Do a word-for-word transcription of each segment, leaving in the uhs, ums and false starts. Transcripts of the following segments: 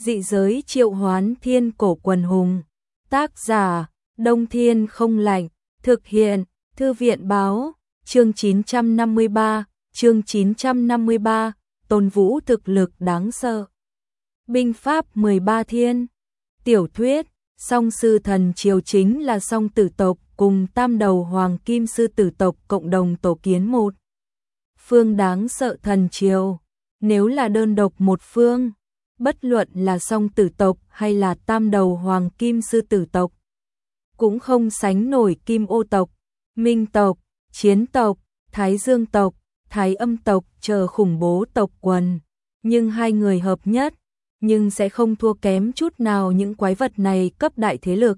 Dị giới triệu hoán thiên cổ quần hùng. Tác giả, Đông Thiên không lạnh. Thực hiện, Thư viện báo. Chương chín trăm năm mươi ba, chương chín trăm năm mươi ba, Tôn Vũ thực lực đáng sợ. Binh pháp mười ba thiên. Tiểu thuyết, Song sư thần triều chính là Song tử tộc cùng tam đầu hoàng kim sư tử tộc cộng đồng tổ kiến một phương đáng sợ thần triều. Nếu là đơn độc một phương, bất luận là Song tử tộc hay là tam đầu hoàng kim sư tử tộc, cũng không sánh nổi Kim Ô tộc, Minh tộc, Chiến tộc, Thái Dương tộc, Thái Âm tộc chờ khủng bố tộc quần. Nhưng hai người hợp nhất, nhưng sẽ không thua kém chút nào những quái vật này cấp đại thế lực.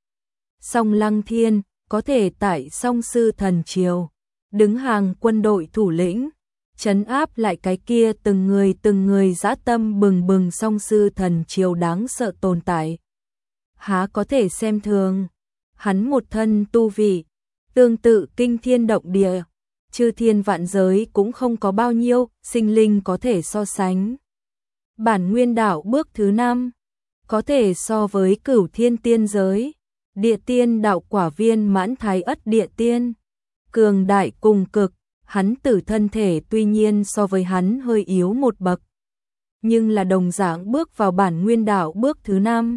Song Lăng Thiên có thể tại Song sư thần triều đứng hàng quân đội thủ lĩnh, trấn áp lại cái kia từng người từng người dã tâm bừng bừng Song sư thần triều đáng sợ tồn tại. Há có thể xem thường, hắn một thân tu vị, tương tự kinh thiên động địa, chư thiên vạn giới cũng không có bao nhiêu sinh linh có thể so sánh. Bản nguyên đạo bước thứ năm, có thể so với cửu thiên tiên giới, địa tiên đạo quả viên mãn thái ất địa tiên. Cường đại cùng cực, hắn tử thân thể tuy nhiên so với hắn hơi yếu một bậc, nhưng là đồng dạng bước vào bản nguyên đạo bước thứ năm.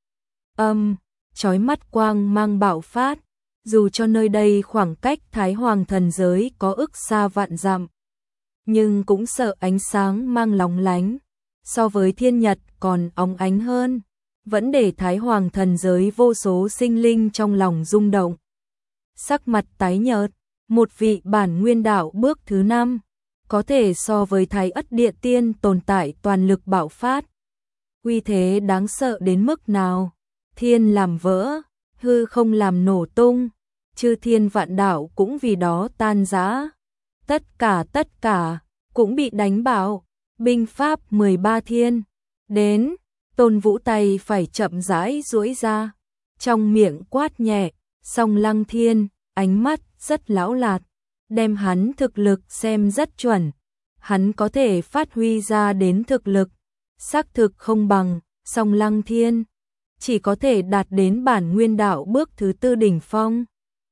Âm, chói mắt quang mang bạo phát, dù cho nơi đây khoảng cách Thái Hoàng thần giới có ức xa vạn dặm, nhưng cũng sợ ánh sáng mang lóng lánh, so với thiên nhật còn óng ánh hơn, vẫn để Thái Hoàng thần giới vô số sinh linh trong lòng rung động. Sắc mặt tái nhợt, một vị bản nguyên đạo bước thứ năm, có thể so với Thái ất địa tiên tồn tại toàn lực bạo phát. Uy thế đáng sợ đến mức nào? Thiên làm vỡ, hư không làm nổ tung, chư thiên vạn đạo cũng vì đó tan rã. Tất cả tất cả cũng bị đánh bạo. Binh pháp mười ba thiên. Đến, Tôn Vũ tay phải chậm rãi duỗi ra, trong miệng quát nhẹ, Song Lăng Thiên, ánh mắt rất lão lạt, đem hắn thực lực xem rất chuẩn. Hắn có thể phát huy ra đến thực lực, xác thực không bằng Song Lăng Thiên, chỉ có thể đạt đến bản nguyên đạo bước thứ tư đỉnh phong.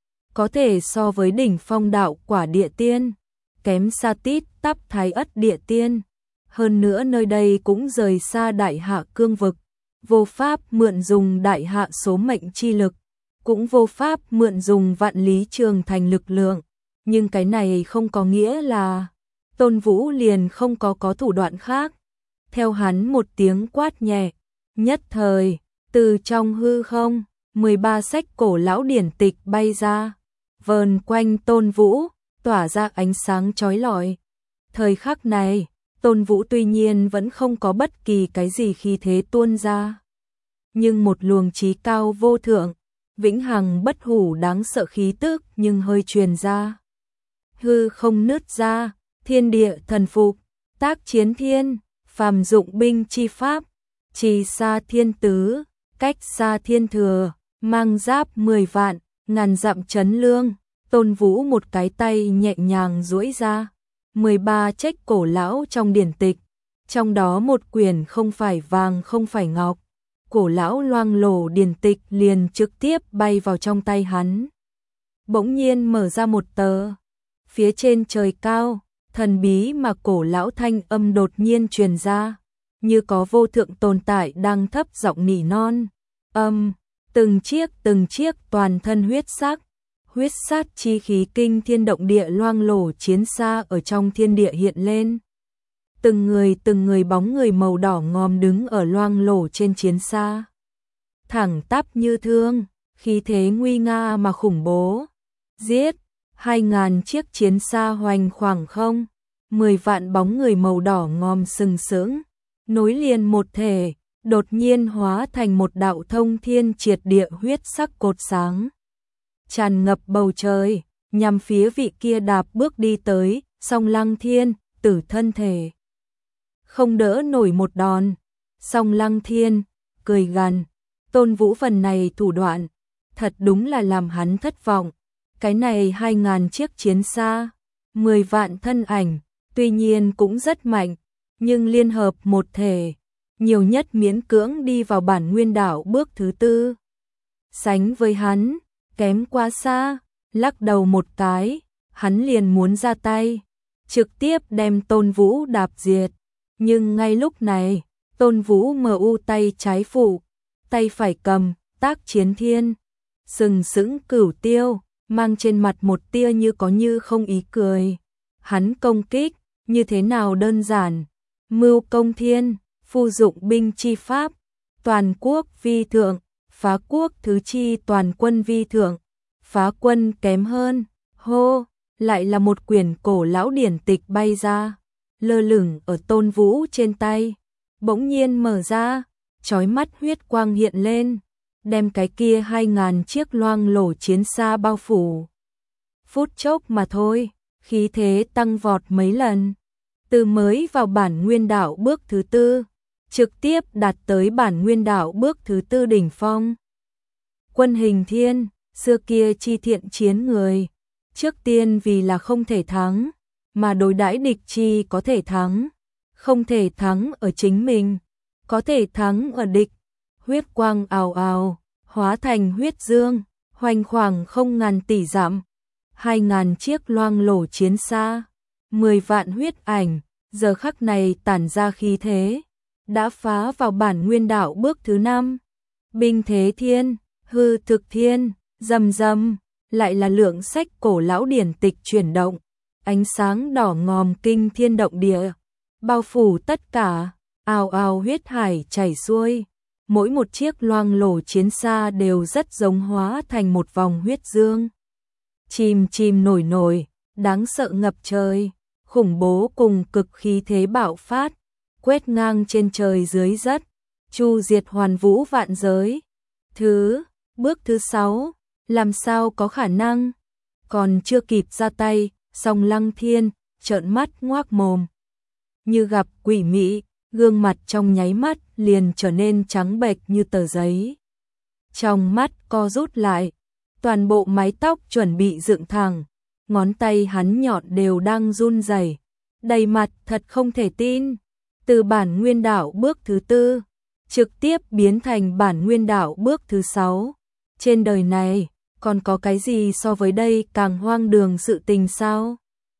Có thể so với đỉnh phong đạo quả địa tiên, kém xa tít tắp Thái ất địa tiên. Hơn nữa nơi đây cũng rời xa đại hạ cương vực, vô pháp mượn dùng đại hạ số mệnh chi lực, cũng vô pháp mượn dùng vạn lý trường thành lực lượng. Nhưng cái này không có nghĩa là Tôn Vũ liền không có có thủ đoạn khác. Theo hắn một tiếng quát nhẹ, nhất thời, từ trong hư không, mười ba sách cổ lão điển tịch bay ra, vờn quanh Tôn Vũ, tỏa ra ánh sáng chói lọi. Thời khắc này, Tôn Vũ tuy nhiên vẫn không có bất kỳ cái gì khí thế tuôn ra, nhưng một luồng trí cao vô thượng, vĩnh hằng bất hủ đáng sợ khí tức nhưng hơi truyền ra. Hư không nứt ra, thiên địa thần phục, tác chiến thiên, phàm dụng binh chi pháp, trì xa thiên tứ, cách xa thiên thừa, mang giáp mười vạn, ngàn dặm chấn lương. Tôn Vũ một cái tay nhẹ nhàng duỗi ra, mười ba trách cổ lão trong điển tịch, trong đó một quyển không phải vàng không phải ngọc, cổ lão loang lổ điển tịch liền trực tiếp bay vào trong tay hắn. Bỗng nhiên mở ra một tờ, phía trên trời cao, thần bí mà cổ lão thanh âm đột nhiên truyền ra, như có vô thượng tồn tại đang thấp giọng nỉ non. Âm, từng chiếc từng chiếc toàn thân huyết sắc, huyết sát chi khí kinh thiên động địa loang lổ chiến xa ở trong thiên địa hiện lên. Từng người từng người bóng người màu đỏ ngòm đứng ở loang lổ trên chiến xa, thẳng tắp như thương, khí thế nguy nga mà khủng bố. Giết, hai ngàn chiếc chiến xa hoành khoảng không, mười vạn bóng người màu đỏ ngòm sừng sững, nối liền một thể, đột nhiên hóa thành một đạo thông thiên triệt địa huyết sắc cột sáng, tràn ngập bầu trời, nhằm phía vị kia đạp bước đi tới, Song Lăng Thiên, tử thân thể không đỡ nổi một đòn. Song Lăng Thiên cười gằn, Tôn Vũ phần này thủ đoạn, thật đúng là làm hắn thất vọng. Cái này hai ngàn chiếc chiến xa, mười vạn thân ảnh, tuy nhiên cũng rất mạnh, nhưng liên hợp một thể, nhiều nhất miễn cưỡng đi vào bản nguyên đảo bước thứ tư. Sánh với hắn, kém quá xa, lắc đầu một cái, hắn liền muốn ra tay, trực tiếp đem Tôn Vũ đạp diệt. Nhưng ngay lúc này, Tôn Vũ mờ u tay trái phụ, tay phải cầm, tác chiến thiên, sừng sững cửu tiêu, mang trên mặt một tia như có như không ý cười. Hắn công kích, như thế nào đơn giản, mưu công thiên, phu dụng binh chi pháp, toàn quốc vi thượng, phá quốc thứ chi toàn quân vi thượng, phá quân kém hơn, hô, lại là một quyển cổ lão điển tịch bay ra, lơ lửng ở Tôn Vũ trên tay, bỗng nhiên mở ra, chói mắt huyết quang hiện lên, đem cái kia hai ngàn chiếc loang lổ chiến xa bao phủ. Phút chốc mà thôi, khí thế tăng vọt mấy lần, từ mới vào bản nguyên đảo bước thứ tư, trực tiếp đạt tới bản nguyên đảo bước thứ tư đỉnh phong. Quân Hình Thiên, xưa kia chi thiện chiến người, trước tiên vì là không thể thắng, mà đối đãi địch chi có thể thắng, không thể thắng ở chính mình, có thể thắng ở địch. Huyết quang ào ào, hóa thành huyết dương, hoành khoảng không ngàn tỷ dặm, hai ngàn chiếc loang lổ chiến xa, mười vạn huyết ảnh, giờ khắc này tản ra khí thế, đã phá vào bản nguyên đảo bước thứ năm. Binh thế thiên, hư thực thiên, rầm rầm, lại là lượng sách cổ lão điển tịch chuyển động, ánh sáng đỏ ngòm kinh thiên động địa, bao phủ tất cả, ào ào huyết hải chảy xuôi, mỗi một chiếc loang lổ chiến xa đều rất giống hóa thành một vòng huyết dương. Chìm chìm nổi nổi, đáng sợ ngập trời, khủng bố cùng cực khí thế bạo phát, quét ngang trên trời dưới đất, chu diệt hoàn vũ vạn giới. Thứ, bước thứ sáu, làm sao có khả năng? Còn chưa kịp ra tay, Song Lăng Thiên trợn mắt ngoác mồm, như gặp quỷ mị, gương mặt trong nháy mắt liền trở nên trắng bệch như tờ giấy. Trong mắt co rút lại, toàn bộ mái tóc chuẩn bị dựng thẳng, ngón tay hắn nhọn đều đang run rẩy, đầy mặt thật không thể tin. Từ bản nguyên đảo bước thứ tư, trực tiếp biến thành bản nguyên đảo bước thứ sáu. Trên đời này, còn có cái gì so với đây càng hoang đường sự tình sao?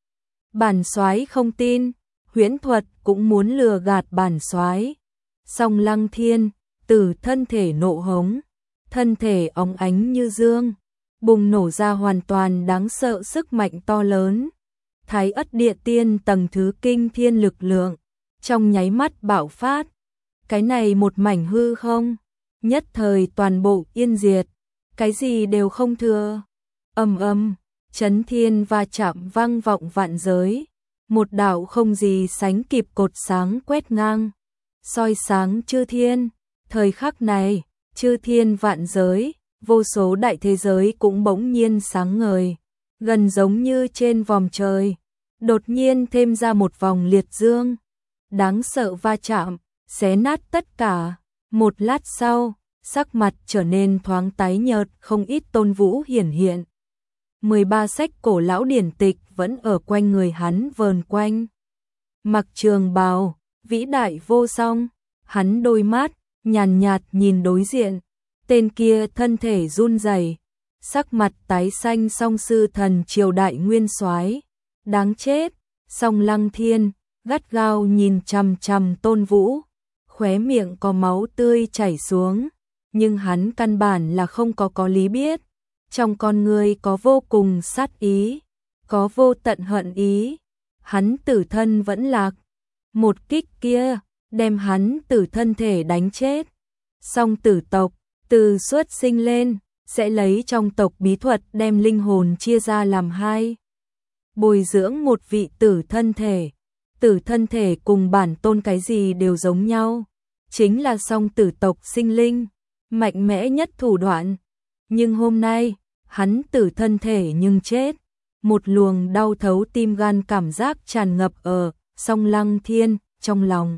Bản soái không tin, huyễn thuật cũng muốn lừa gạt bản soái. Song Lăng Thiên, từ thân thể nộ hống, thân thể óng ánh như dương, bùng nổ ra hoàn toàn đáng sợ sức mạnh to lớn. Thái ất địa tiên tầng thứ kinh thiên lực lượng, trong nháy mắt bạo phát. Cái này một mảnh hư không, nhất thời toàn bộ yên diệt, cái gì đều không thừa. Ầm ầm, chấn thiên va chạm vang vọng vạn giới, một đạo không gì sánh kịp cột sáng quét ngang, soi sáng chư thiên. Thời khắc này, chư thiên vạn giới, vô số đại thế giới cũng bỗng nhiên sáng ngời, gần giống như trên vòm trời, đột nhiên thêm ra một vòng liệt dương, đáng sợ va chạm, xé nát tất cả. Một lát sau, sắc mặt trở nên thoáng tái nhợt, không ít Tôn Vũ hiển hiện. mười ba sách cổ lão điển tịch vẫn ở quanh người hắn vờn quanh. Mặc trường bào, vĩ đại vô song, hắn đôi mắt nhàn nhạt nhìn đối diện, tên kia thân thể run rẩy, sắc mặt tái xanh. Song sư thần triều đại nguyên soái, đáng chết. Song Lăng Thiên gắt gao nhìn chằm chằm Tôn Vũ, khóe miệng có máu tươi chảy xuống, nhưng hắn căn bản là không có có lý biết, trong con người có vô cùng sát ý, có vô tận hận ý. Hắn tử thân vẫn lạc, một kích kia đem hắn tử thân thể đánh chết. Song tử tộc từ xuất sinh lên sẽ lấy trong tộc bí thuật đem linh hồn chia ra làm hai, bồi dưỡng một vị tử thân thể. Tử thân thể cùng bản tôn cái gì đều giống nhau, chính là song tử tộc sinh linh, mạnh mẽ nhất thủ đoạn. Nhưng hôm nay, hắn tử thân thể nhưng chết. Một luồng đau thấu tim gan cảm giác tràn ngập ở Song Lăng Thiên trong lòng,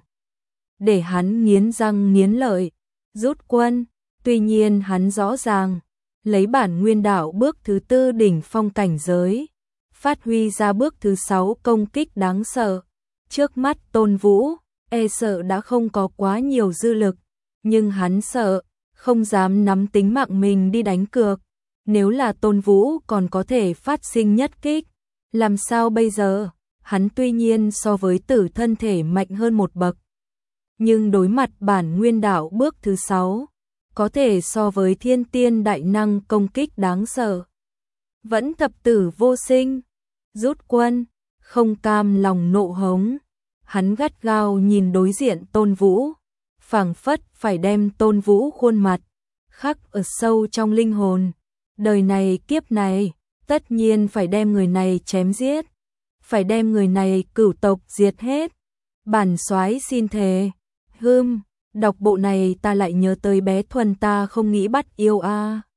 để hắn nghiến răng nghiến lợi, rút quân. Tuy nhiên hắn rõ ràng, lấy bản nguyên đạo bước thứ tư đỉnh phong cảnh giới, phát huy ra bước thứ sáu công kích đáng sợ. Trước mắt Tôn Vũ, e sợ đã không có quá nhiều dư lực, nhưng hắn sợ, không dám nắm tính mạng mình đi đánh cược. Nếu là Tôn Vũ còn có thể phát sinh nhất kích, làm sao bây giờ? Hắn tuy nhiên so với tử thân thể mạnh hơn một bậc, nhưng đối mặt bản nguyên đạo bước thứ sáu, có thể so với thiên tiên đại năng công kích đáng sợ. Vẫn thập tử vô sinh, rút quân, không cam lòng nộ hống. Hắn gắt gao nhìn đối diện Tôn Vũ, phảng phất phải đem Tôn Vũ khuôn mặt khắc ở sâu trong linh hồn. Đời này kiếp này, tất nhiên phải đem người này chém giết, phải đem người này cửu tộc diệt hết. Bản soái xin thề. Hừm, đọc bộ này ta lại nhớ tới bé Thuần ta không nghĩ bắt yêu a. À.